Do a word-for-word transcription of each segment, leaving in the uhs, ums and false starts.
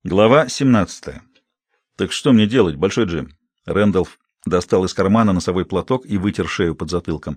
Глава семнадцатая. «Так что мне делать, Большой Джим?» Рэндалф достал из кармана носовой платок и вытер шею под затылком.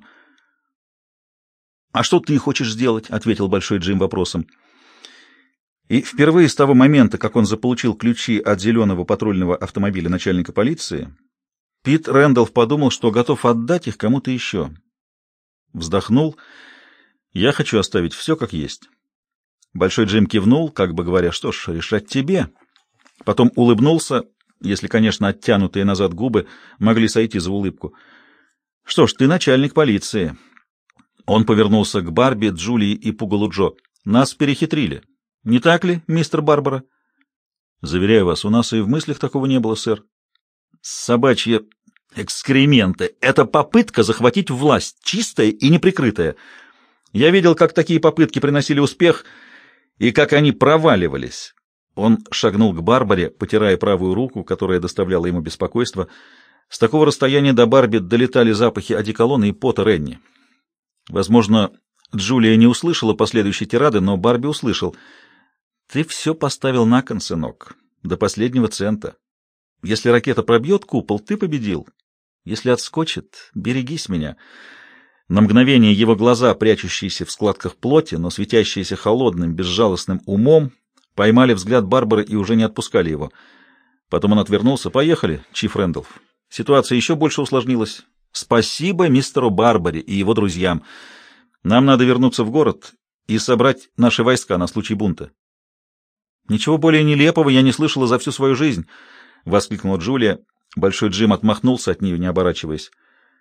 «А что ты хочешь сделать?» — ответил Большой Джим вопросом. И впервые с того момента, как он заполучил ключи от зеленого патрульного автомобиля начальника полиции, Пит Рэндалф подумал, что готов отдать их кому-то еще. Вздохнул. «Я хочу оставить все как есть». Большой Джим кивнул, как бы говоря, что ж, решать тебе. Потом улыбнулся, если, конечно, оттянутые назад губы могли сойти за улыбку. Что ж, ты начальник полиции. Он повернулся к Барби, Джулии и Пугалу Джо. Нас перехитрили. Не так ли, мистер Барбара? Заверяю вас, у нас и в мыслях такого не было, сэр. Собачьи экскременты. Это попытка захватить власть, чистая и неприкрытая. Я видел, как такие попытки приносили успех и как они проваливались. Он шагнул к Барбаре, потирая правую руку, которая доставляла ему беспокойство. С такого расстояния до Барби долетали запахи одеколона и пота Ренни. Возможно, Джулия не услышала последующей тирады, но Барби услышал. «Ты все поставил на кон, сынок, до последнего цента. Если ракета пробьет купол, ты победил. Если отскочит, берегись меня». На мгновение его глаза, прячущиеся в складках плоти, но светящиеся холодным, безжалостным умом, поймали взгляд Барбары и уже не отпускали его. Потом он отвернулся. «Поехали, Чиф Рэндалф. Ситуация еще больше усложнилась. Спасибо мистеру Барбаре и его друзьям. Нам надо вернуться в город и собрать наши войска на случай бунта». «Ничего более нелепого я не слышала за всю свою жизнь», — воскликнула Джулия. Большой Джим отмахнулся от нее, не оборачиваясь.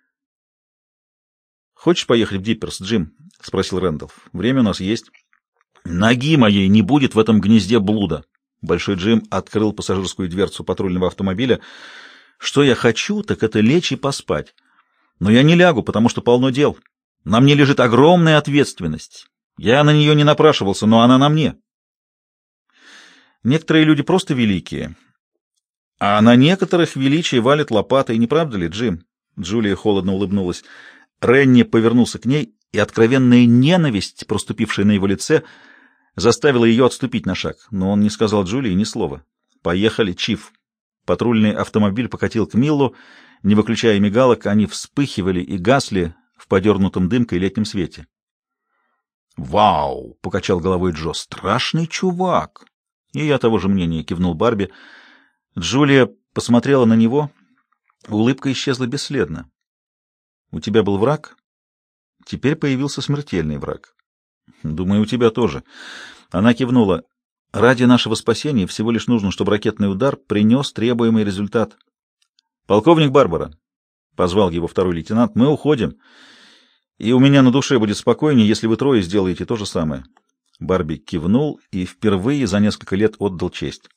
«Хочешь поехать в Дипперс, Джим?» — спросил Рэндалф. «Время у нас есть». «Ноги моей не будет в этом гнезде блуда». Большой Джим открыл пассажирскую дверцу патрульного автомобиля. «Что я хочу, так это лечь и поспать. Но я не лягу, потому что полно дел. На мне лежит огромная ответственность. Я на нее не напрашивался, но она на мне». Некоторые люди просто великие, а на некоторых величие валит лопатой, не правда ли, Джим? Джулия холодно улыбнулась. Ренни повернулся к ней, и откровенная ненависть, проступившая на его лице, заставила ее отступить на шаг. Но он не сказал Джулии ни слова. «Поехали, Чиф». Патрульный автомобиль покатил к Миллу, не выключая мигалок, они вспыхивали и гасли в подернутом дымкой летнем свете. «Вау!» — покачал головой Джо. «Страшный чувак!» «И я того же мнения», — кивнул Барби. Джулия посмотрела на него. Улыбка исчезла бесследно. «У тебя был враг? Теперь появился смертельный враг. Думаю, у тебя тоже». Она кивнула. «Ради нашего спасения всего лишь нужно, чтобы ракетный удар принес требуемый результат». «Полковник Барбара», — позвал его второй лейтенант, — «мы уходим. И у меня на душе будет спокойнее, если вы трое сделаете то же самое». Барби кивнул и впервые за несколько лет отдал честь.